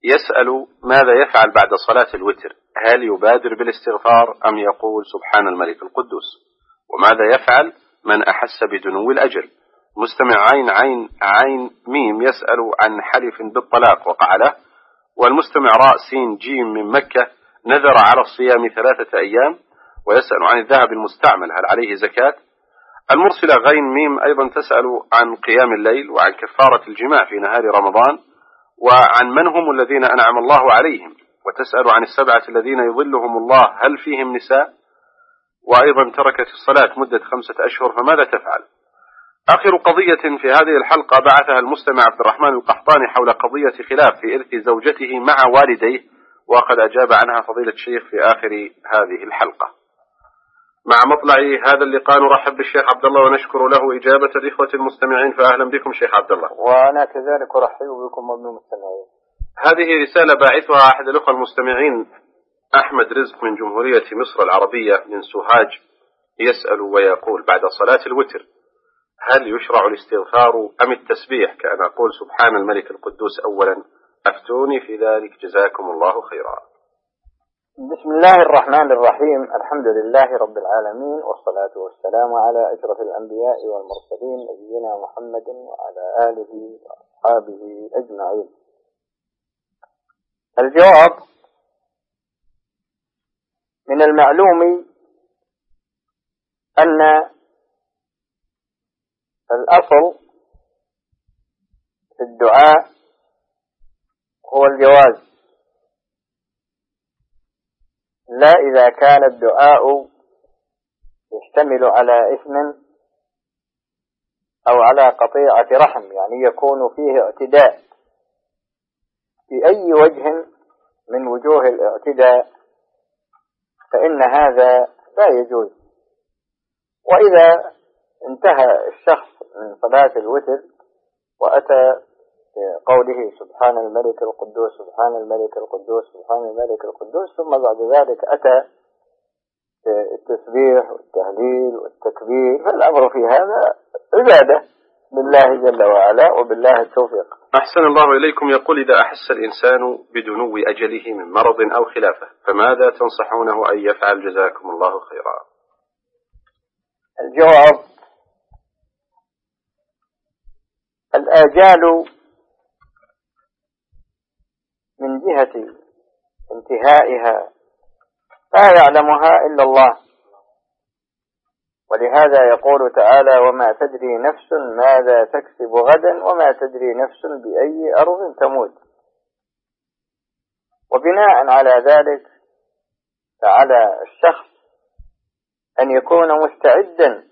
يسأل ماذا يفعل بعد صلاة الوتر؟ هل يبادر بالاستغفار أم يقول سبحان الملك القدوس؟ وماذا يفعل من أحس بدنو الأجل؟ مستمع عين ميم يسأل عن حلف بالطلاق وقع له. والمستمع راء سين جيم من مكة نذر على الصيام 3 أيام ويسأل عن الذهب المستعمل هل عليه زكاة؟ المرسلة غين ميم أيضا تسأل عن قيام الليل وعن كفارة الجماع في نهار رمضان وعن من هم الذين أنعم الله عليهم، وتسأل عن 7 الذين يظلهم الله هل فيهم نساء؟ وأيضا تركت الصلاة مدة 5 أشهر فماذا تفعل؟ آخر قضية في هذه الحلقة بعثها المستمع عبد الرحمن القحطاني حول قضية خلاف في إرث زوجته مع والديه، وقد أجاب عنها فضيلة الشيخ في آخر هذه الحلقة. مع مطلع هذا اللقاء نرحب بالشيخ عبد الله ونشكر له إجابة الإخوة المستمعين، فأهلا بكم شيخ عبد الله. وأنا كذلك أرحب بكم المستمعين. هذه رسالة باعثها أحد الأخوة المستمعين أحمد رزق من جمهورية مصر العربية من سوهاج، يسأل ويقول بعد صلاة الوتر هل يشرع الاستغفار أم التسبيح كأن أقول سبحان الملك القدوس أولا؟ أفتوني في ذلك جزاكم الله خيرا. بسم الله الرحمن الرحيم، الحمد لله رب العالمين، والصلاة والسلام على أشرف الأنبياء والمرسلين نبينا محمد وعلى آله وأصحابه أجمعين. الجواب: من المعلوم أن الأصل في الدعاء هو الجواز، لا إذا كان الدعاء يشتمل على إثم أو على قطيعة رحم، يعني يكون فيه اعتداء في أي وجه من وجوه الاعتداء، فإن هذا لا يجوز. وإذا انتهى الشخص من صلاة الوتر وأتى قوله سبحان الملك القدوس سبحان الملك القدوس سبحان الملك القدوس، ثم بعد ذلك أتى التسبيح والتهليل والتكبير، فالأمر في هذا عبادة لله جل وعلا، وبالله التوفيق. أحسن الله إليكم. يقول إذا أحس الإنسان بدنو أجله من مرض أو خلافه فماذا تنصحونه أن يفعل جزاكم الله خيرا؟ الجواب: الآجال من جهة انتهائها لا يعلمها إلا الله، ولهذا يقول تعالى: وما تدري نفس ماذا تكسب غدا وما تدري نفس بأي أرض تموت. وبناء على ذلك فعلى الشخص أن يكون مستعدا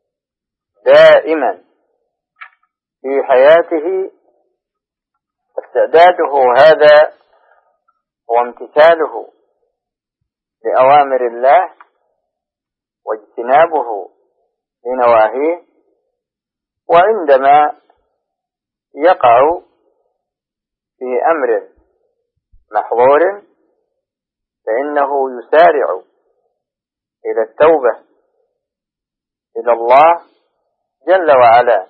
دائما في حياته. استعداده هذا هو امتثاله لأوامر الله واجتنابه لنواهيه، وعندما يقع في أمر محظور فإنه يسارع إلى التوبة إلى الله جل وعلا.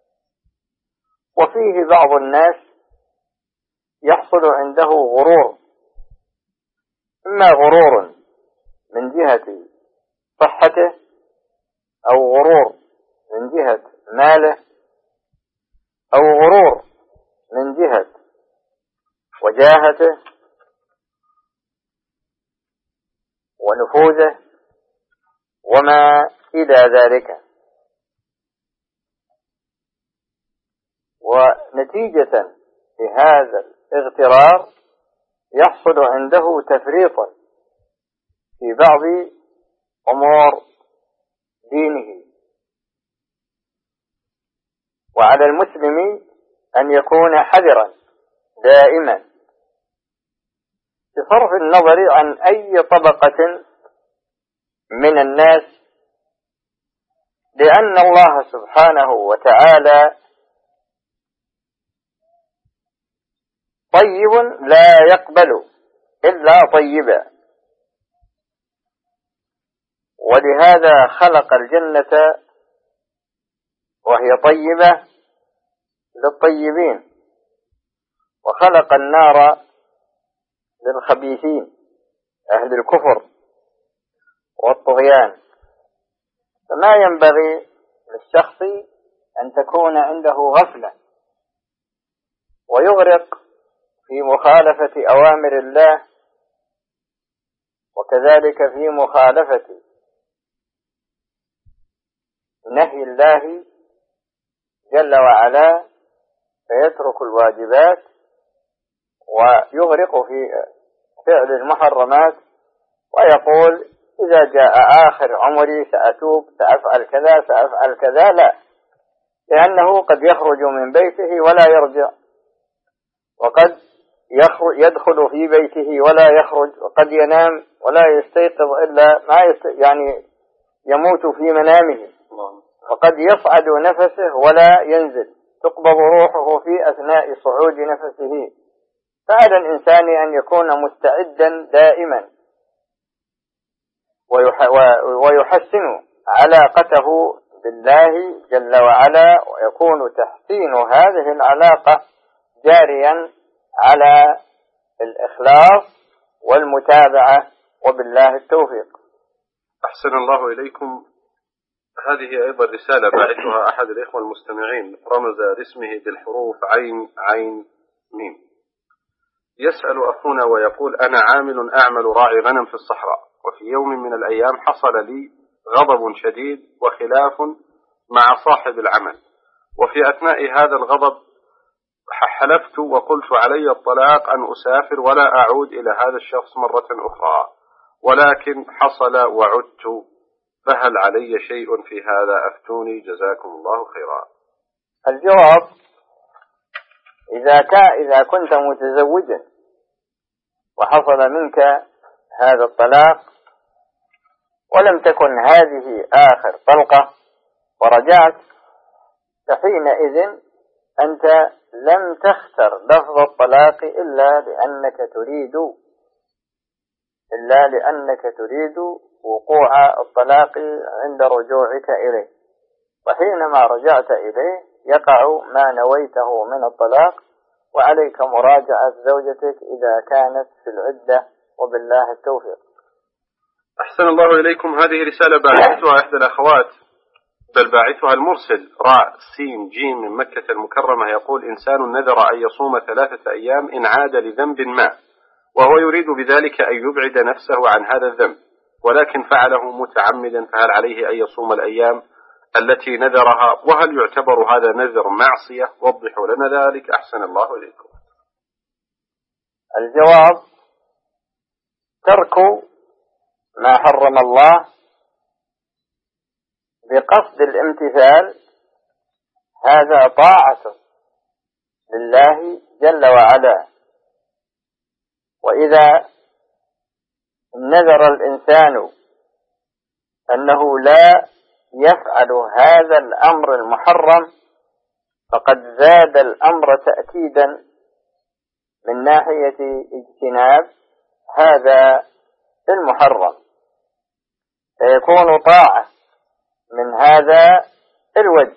وفيه بعض الناس يحصل عنده غرور، إما غرور من جهة صحته أو غرور من جهة ماله أو غرور من جهة وجاهته ونفوذه وما إلى ذلك. ونتيجة لهذا الاغترار يحصل عنده تفريط في بعض أمور دينه. وعلى المسلم أن يكون حذرا دائما بصرف النظر عن أي طبقة من الناس، لأن الله سبحانه وتعالى طيب لا يقبل إلا طيبا، ولهذا خلق الجنة وهي طيبة للطيبين، وخلق النار للخبيثين أهل الكفر والطغيان. فما ينبغي للشخص أن تكون عنده غفلة ويغرق في مخالفة أوامر الله، وكذلك في مخالفة نهي الله جل وعلا، فيترك الواجبات ويغرق في فعل المحرمات ويقول إذا جاء آخر عمري سأتوب، سأفعل كذا سأفعل كذا. لا، لأنه قد يخرج من بيته ولا يرجع، وقد يدخل في بيته ولا يخرج، وقد ينام ولا يستيقظ إلا يعني يموت في منامه، وقد يصعد نفسه ولا ينزل، تقبض روحه في أثناء صعود نفسه. فعلى الإنسان أن يكون مستعدا دائما ويحسن علاقته بالله جل وعلا، ويكون تحسين هذه العلاقة جاريا على الإخلاص والمتابعة، وبالله التوفيق. أحسن الله إليكم. هذه أيضا رسالة باعثها أحد الإخوة المستمعين، رمز لاسمه بالحروف عين عين ميم. يسأل أخونا ويقول: أنا عامل أعمل راعي غنم في الصحراء، وفي يوم من الأيام حصل لي غضب شديد وخلاف مع صاحب العمل، وفي أثناء هذا الغضب حلفت وقلت علي الطلاق أن أسافر ولا أعود إلى هذا الشخص مرة أخرى، ولكن حصل وعدت، فهل علي شيء في هذا؟ أفتوني جزاكم الله خيرا. الجواب: إذا كنت متزوجا وحصل منك هذا الطلاق ولم تكن هذه آخر طلقة ورجعت، فحينئذ أنت لم تختر لفظ الطلاق إلا لأنك تريد وقوع الطلاق عند رجوعك إليه، وحينما رجعت إليه يقع ما نويته من الطلاق، وعليك مراجعة زوجتك إذا كانت في العدة، وبالله التوفيق. أحسن الله إليكم. هذه رسالة باعثها إحدى الأخوات، بل باعثها المرسل راء سين جيم من مكة المكرمة، يقول: إنسان نذر أن يصوم 3 أيام إن عاد لذنب ما، وهو يريد بذلك أن يبعد نفسه عن هذا الذنب، ولكن فعله متعمدا، فهل عليه أن يصوم الأيام التي نذرها؟ وهل يعتبر هذا نذر معصية؟ وضحوا لنا ذلك أحسن الله إليكم. الجواب: ترك ما حرم الله بقصد الامتثال هذا طاعة لله جل وعلا. وإذا نذر الإنسان أنه لا يفعل هذا الأمر المحرم، فقد زاد الأمر تأكيدا من ناحية اجتناب هذا المحرم، فيكون طاعة من هذا الوجه.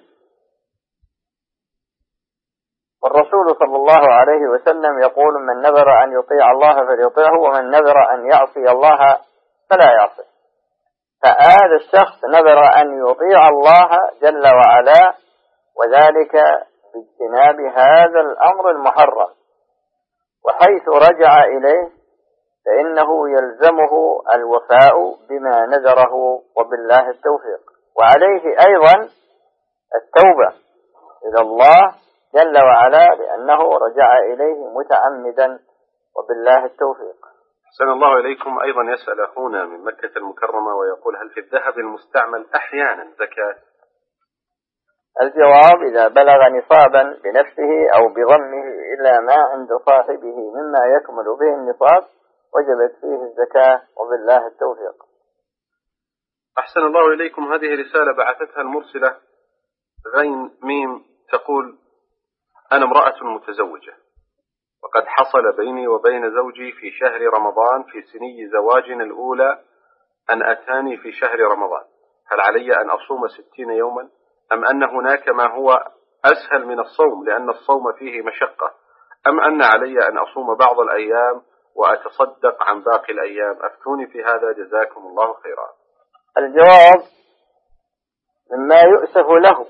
والرسول صلى الله عليه وسلم يقول: من نذر أن يطيع الله فليطيعه، ومن نذر أن يعصي الله فلا يعصي. فهذا الشخص نذر أن يطيع الله جل وعلا، وذلك باجتناب هذا الأمر المحرم، وحيث رجع إليه فإنه يلزمه الوفاء بما نذره، وبالله التوفيق. وعليه أيضا التوبة إلى الله جل وعلا، لأنه رجع إليه متعمدا، وبالله التوفيق. أحسن الله إليكم. أيضا يسأل أخونا من مكة المكرمة ويقول: هل في الذهب المستعمل أحيانا زكاة؟ الجواب: إذا بلغ نصابا بنفسه أو بضمه إلى ما عند صاحبه مما يكمل به النصاب وجبت فيه الزكاة، وبالله التوفيق. أحسن الله إليكم. هذه رسالة بعثتها المرسلة غين ميم، تقول: أنا امرأة متزوجة، وقد حصل بيني وبين زوجي في شهر رمضان في سني زواجنا الأولى أن أتاني في شهر رمضان، هل علي أن أصوم 60 يوما أم أن هناك ما هو أسهل من الصوم لأن الصوم فيه مشقة، أم أن علي أن أصوم بعض الأيام وأتصدق عن باقي الأيام؟ أفتوني في هذا جزاكم الله خيرا. الجواب: مما يؤسف له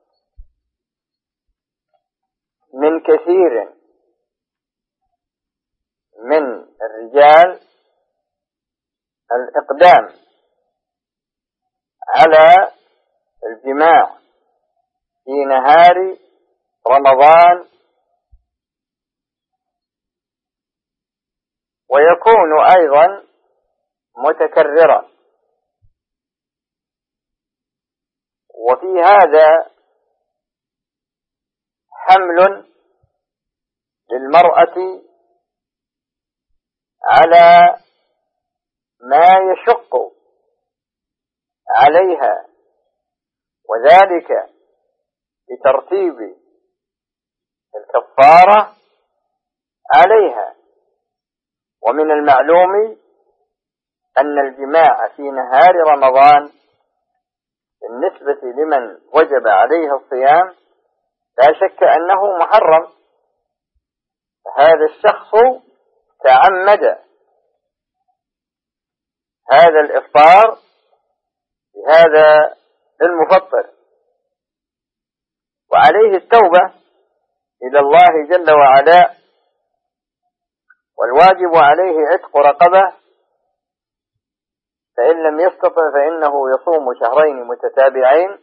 من كثير من الرجال الإقدام على الجماع في نهار رمضان، ويكون أيضا متكررا. وفي هذا حمل للمرأة على ما يشق عليها، وذلك بترتيب الكفارة عليها. ومن المعلوم أن الجماع في نهار رمضان بالنسبة لمن وجب عليه الصيام لا شك أنه محرم. هذا الشخص تعمد هذا الإفطار بهذا المفطر، وعليه التوبة إلى الله جل وعلا، والواجب عليه عتق رقبة، فإن لم يستطع فإنه يصوم شهرين متتابعين،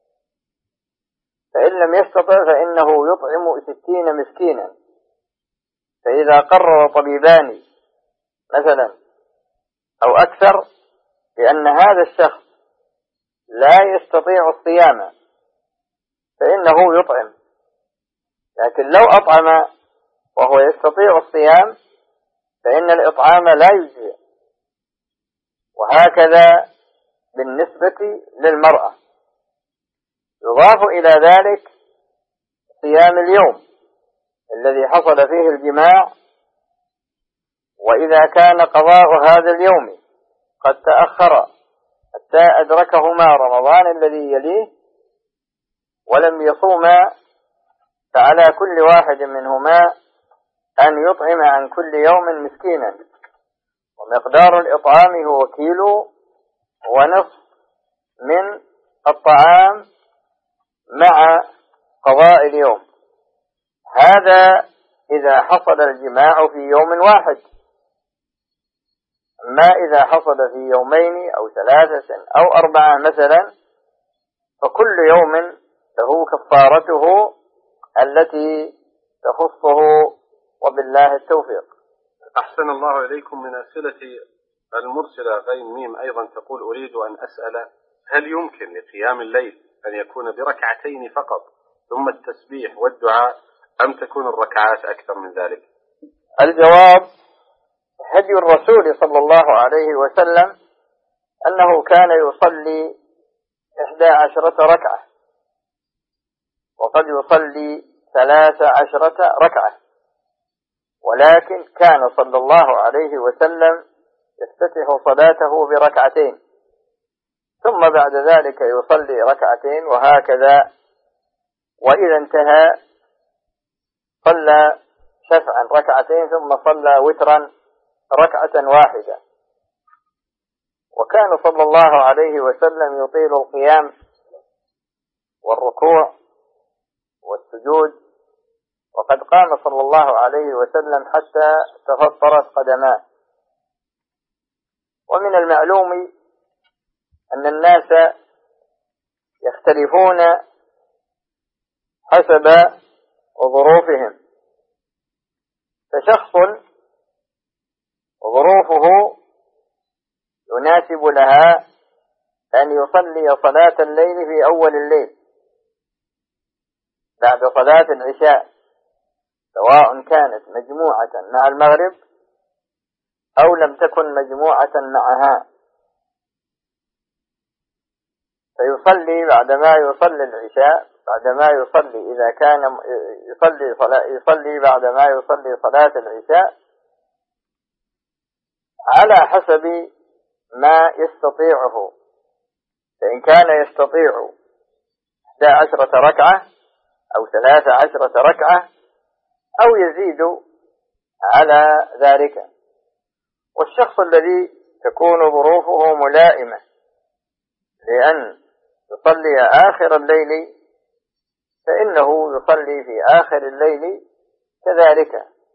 فإن لم يستطع فإنه يطعم 60 مسكينا. فإذا قرر طبيبان مثلا أو أكثر بأن هذا الشخص لا يستطيع الصيام فإنه يطعم، لكن لو أطعم وهو يستطيع الصيام فإن الإطعام لا يجزي. وهكذا بالنسبة للمرأة. يضاف إلى ذلك صيام اليوم الذي حصل فيه الجماع، وإذا كان قضاء هذا اليوم قد تأخر حتى أدركهما رمضان الذي يليه ولم يصوما، فعلى كل واحد منهما أن يطعم عن كل يوم مسكينا، ومقدار الإطعام هو 1.5 كيلو من الطعام مع قضاء اليوم. هذا إذا حصل الجماع في يوم واحد. أما إذا حصل في 2 يومين أو 3 أو 4 مثلا، فكل يوم له كفارته التي تخصه، وبالله التوفيق. أحسن الله إليكم. من أسئلة المرسلة غين ميم أيضا تقول: أريد أن أسأل هل يمكن لقيام الليل أن يكون بركعتين فقط ثم التسبيح والدعاء، أم تكون الركعات أكثر من ذلك؟ الجواب: هدي الرسول صلى الله عليه وسلم أنه كان يصلي 11 ركعة، وقد يصلي 13 ركعة، ولكن كان صلى الله عليه وسلم يفتتح صلاته بركعتين، ثم بعد ذلك يصلي ركعتين، وهكذا. وإذا انتهى صلى شفعا ركعتين، ثم صلى وترا ركعة واحدة. وكان صلى الله عليه وسلم يطيل القيام والركوع والسجود، وقد قام صلى الله عليه وسلم حتى تفطرت قدماه. ومن المعلوم أن الناس يختلفون حسب ظروفهم، فشخص ظروفه يناسب لها أن يصلي صلاة الليل في أول الليل بعد صلاة العشاء، سواء كانت مجموعة مع المغرب أو لم تكن مجموعة معها، فيصلي بعدما يصلي العشاء، بعدما يصلي إذا كان يصلي بعدما يصلي صلاة العشاء على حسب ما يستطيعه. فإن كان يستطيع 11 ركعة أو 13 ركعة أو يزيد على ذلك، والشخص الذي تكون ظروفه ملائمة لأن يصلي آخر الليل فإنه يصلي في آخر الليل كذلك،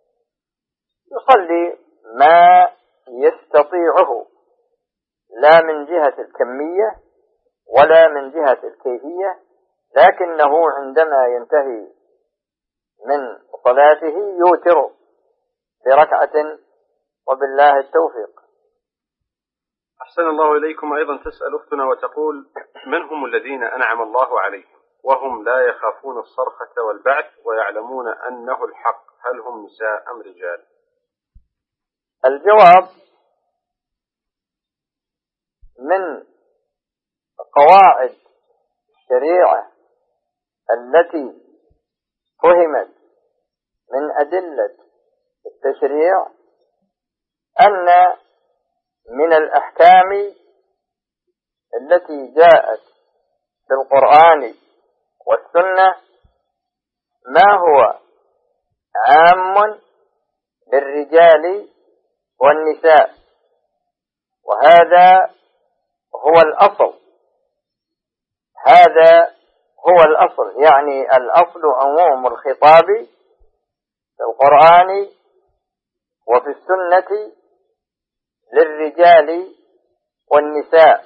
يصلي ما يستطيعه لا من جهة الكمية ولا من جهة الكيفية، لكنه عندما ينتهي من صلاته يوتر بركعة وبالله التوفيق. أحسن الله إليكم. أيضا تسأل أختنا وتقول: من هم الذين أنعم الله عليهم وهم لا يخافون الصرخة والبعث ويعلمون أنه الحق، هل هم نساء أم رجال؟ الجواب: من قواعد الشريعة التي فهمت من أدلة التشريع أن من الأحكام التي جاءت في القرآن والسنة ما هو عام للرجال والنساء، وهذا هو الأصل. هذا هو الأصل، يعني الأصل عموم الخطاب في القرآن وفي السنة للرجال والنساء.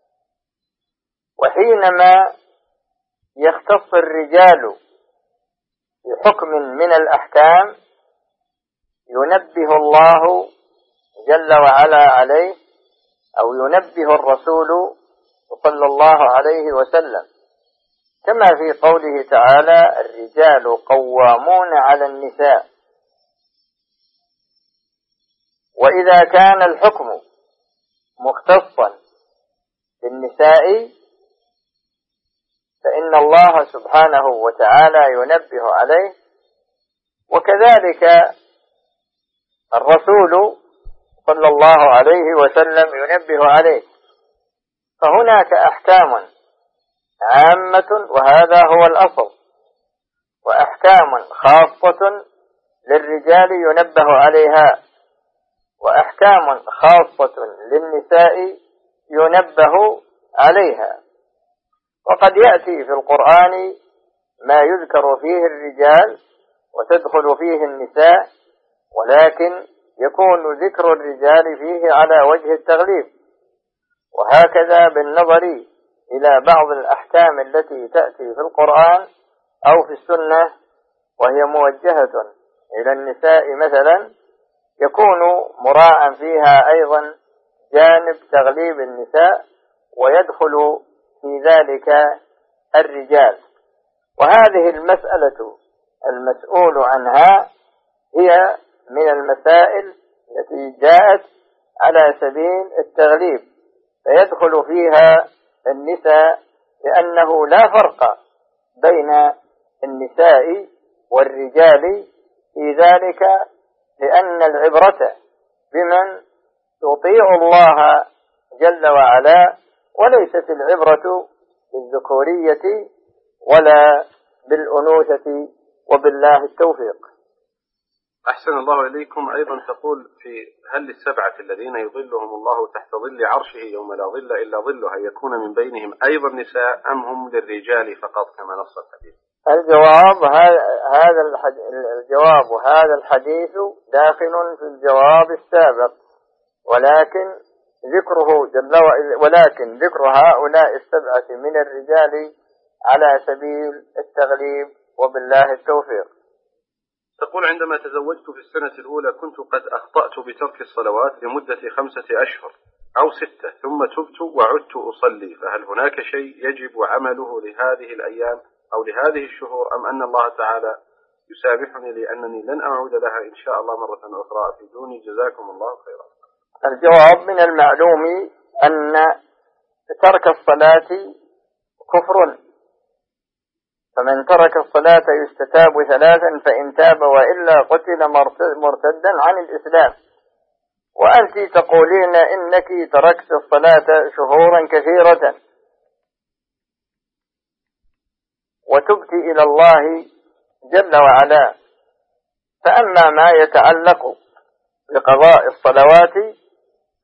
وحينما يختص الرجال بحكم من الأحكام ينبه الله جل وعلا عليه، أو ينبه الرسول صلى الله عليه وسلم، كما في قوله تعالى: الرجال قوامون على النساء. وإذا كان الحكم مختصا بالنساء فإن الله سبحانه وتعالى ينبه عليه، وكذلك الرسول صلى الله عليه وسلم ينبه عليه. فهناك أحكام عامة وهذا هو الأصل، وأحكام خاصة للرجال ينبه عليها، وأحكام خاصة للنساء ينبه عليها. وقد يأتي في القرآن ما يذكر فيه الرجال وتدخل فيه النساء، ولكن يكون ذكر الرجال فيه على وجه التغليب. وهكذا بالنظر إلى بعض الأحكام التي تأتي في القرآن أو في السنة وهي موجهة إلى النساء مثلا، يكون مراعا فيها أيضا جانب تغليب النساء ويدخل في ذلك الرجال. وهذه المسألة المسؤول عنها هي من المسائل التي جاءت على سبيل التغليب، فيدخل فيها النساء، لأنه لا فرق بين النساء والرجال في ذلك، لأن العبرة بمن يطيع الله جل وعلا، وليست العبرة بالذكورية ولا بالأنوثة، وبالله التوفيق. أحسن الله إليكم. أيضا تقول: هل للسبعة الذين يظلهم الله تحت ظل عرشه يوم لا ظل إلا ظله أن يكون من بينهم أيضا نساء أم هم للرجال فقط كما نص الحديث؟ الجواب: الجواب هذا الحديث داخل في الجواب السابق، ولكن ذكر هؤلاء السبعة من الرجال على سبيل التغليب، وبالله التوفيق. تقول: عندما تزوجت في السنة الأولى كنت قد أخطأت بترك الصلوات لمدة 5 أشهر أو 6، ثم تبت وعدت أصلي، فهل هناك شيء يجب عمله لهذه الأيام أو لهذه الشهور، أم أن الله تعالى يسامحني لأنني لن أعود لها إن شاء الله مرة أخرى؟ أفيدوني جزاكم الله خيرا. الجواب: من المعلوم أن ترك الصلاة كفر، فمن ترك الصلاة يستتاب 3، فإن تاب وإلا قتل مرتدا عن الإسلام. وأنت تقولين إنك تركت الصلاة شهورا كثيرة وتبت إلى الله جل وعلا، فأما ما يتعلق بقضاء الصلوات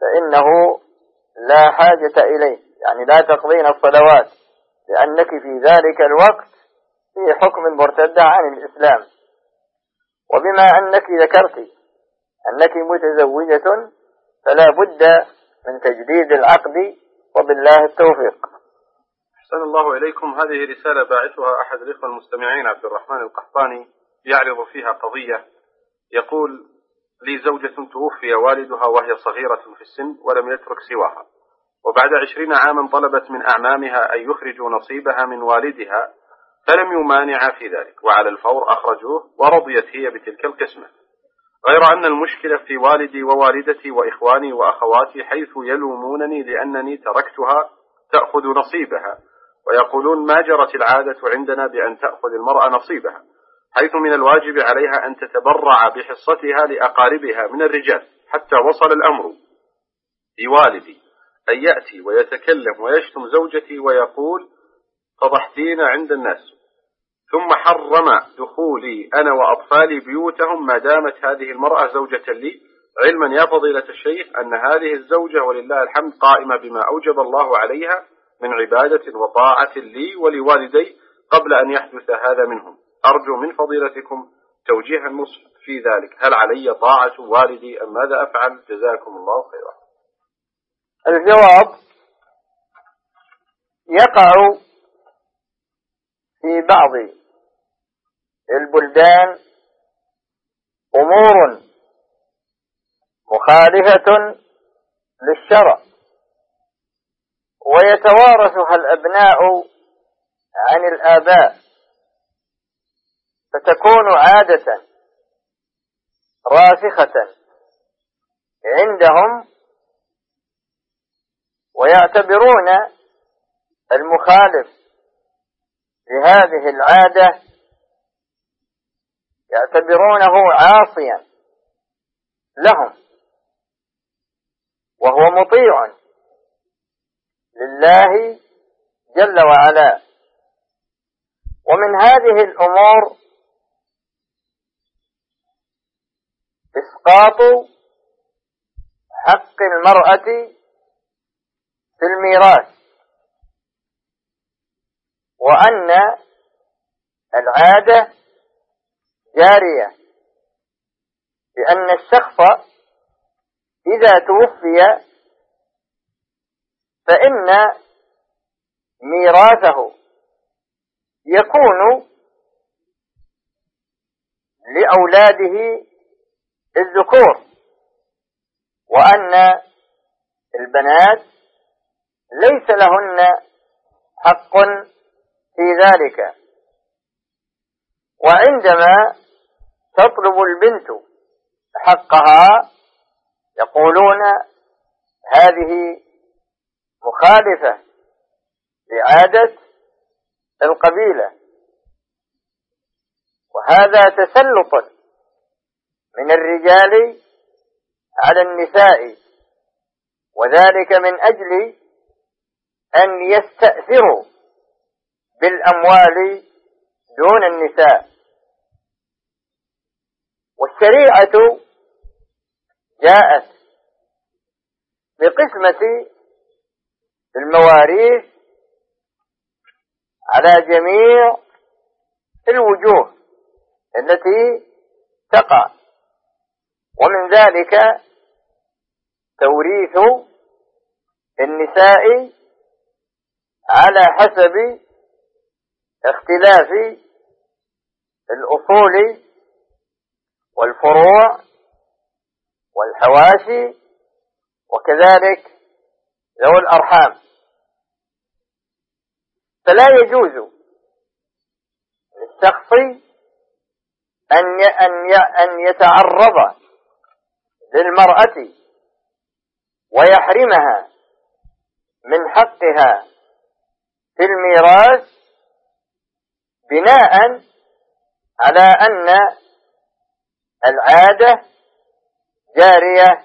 فإنه لا حاجة إليه، يعني لا تقضين الصلوات لأنك في ذلك الوقت في حكم مرتدة عن الإسلام. وبما أنك ذكرت أنك متزوجة فلا بد من تجديد العقد، وبالله التوفيق. أحسن الله إليكم. هذه رسالة باعثها أحد الإخوة المستمعين عبد الرحمن القحطاني يعرض فيها قضية. يقول: لي زوجة توفي والدها وهي صغيرة في السن ولم يترك سواها، وبعد 20 عاما طلبت من أعمامها أن يخرجوا نصيبها من والدها فلم يمانع في ذلك، وعلى الفور أخرجوه ورضيت هي بتلك القسمة، غير أن المشكلة في والدي ووالدتي وإخواني وأخواتي، حيث يلومونني لأنني تركتها تأخذ نصيبها، ويقولون ما جرت العادة عندنا بأن تأخذ المرأة نصيبها، حيث من الواجب عليها أن تتبرع بحصتها لأقاربها من الرجال، حتى وصل الأمر بوالدي أن يأتي ويتكلم ويشتم زوجتي ويقول فضحتين عند الناس، ثم حرم دخولي أنا وأطفالي بيوتهم ما دامت هذه المرأة زوجة لي، علما يا فضيلة الشيخ أن هذه الزوجة ولله الحمد قائمة بما أوجب الله عليها من عبادة وطاعة لي ولوالدي قبل أن يحدث هذا منهم. أرجو من فضيلتكم توجيه النصح في ذلك، هل علي طاعة والدي أم ماذا أفعل؟ جزاكم الله خيرا. الجواب: يقع في بعض البلدان أمور مخالفة للشرع ويتوارثها الأبناء عن الآباء، فتكون عادة راسخة عندهم، ويعتبرون المخالف لهذه العادة يعتبرونه عاصيا لهم، وهو مطيع لله جل وعلا. ومن هذه الأمور إسقاط حق المرأة في الميراث، وأن العادة جارية، لأن الشخص إذا توفي فإن ميراثه يكون لأولاده الذكور، وأن البنات ليس لهن حق في ذلك. وعندما تطلب البنت حقها يقولون هذه مخالفة لعادة القبيلة، وهذا تسلط من الرجال على النساء، وذلك من أجل أن يستأثروا بالأموال دون النساء. والشريعة جاءت بقسمة المواريث على جميع الوجوه التي تقع، ومن ذلك توريث النساء على حسب اختلاف الأصول والفروع والحواشي، وكذلك ذوي الأرحام. فلا يجوز للشخص أن يتعرض للمرأة ويحرمها من حقها في الميراث بناء على أن العادة جارية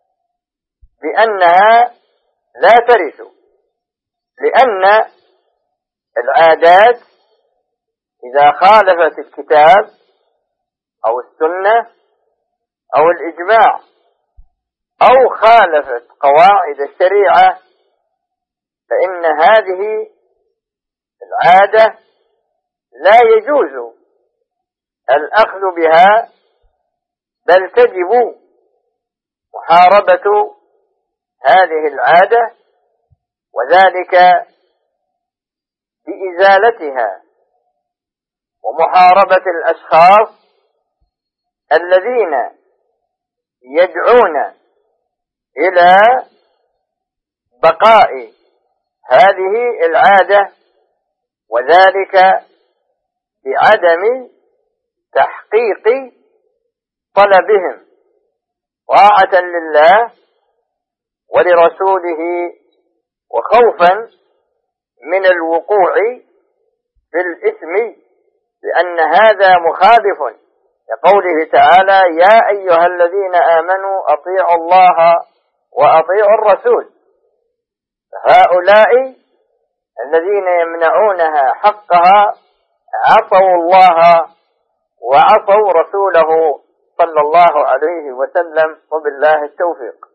بأنها لا ترث، لأن العادات إذا خالفت الكتاب أو السنة أو الإجماع أو خالفت قواعد الشريعة فإن هذه العادة لا يجوز الأخذ بها، بل تجب محاربة هذه العادة، وذلك بإزالتها ومحاربة الأشخاص الذين يدعون إلى بقاء هذه العادة، وذلك بعدم تحقيق طلبهم طاعة لله ولرسوله، وخوفا من الوقوع في الإثم، لأن هذا مخالف لقوله تعالى: يا أيها الذين آمنوا أطيعوا الله وأطيعوا الرسول. هؤلاء الذين يمنعونها حقها عصوا الله وعصوا رسوله صلى الله عليه وسلم، وبالله التوفيق.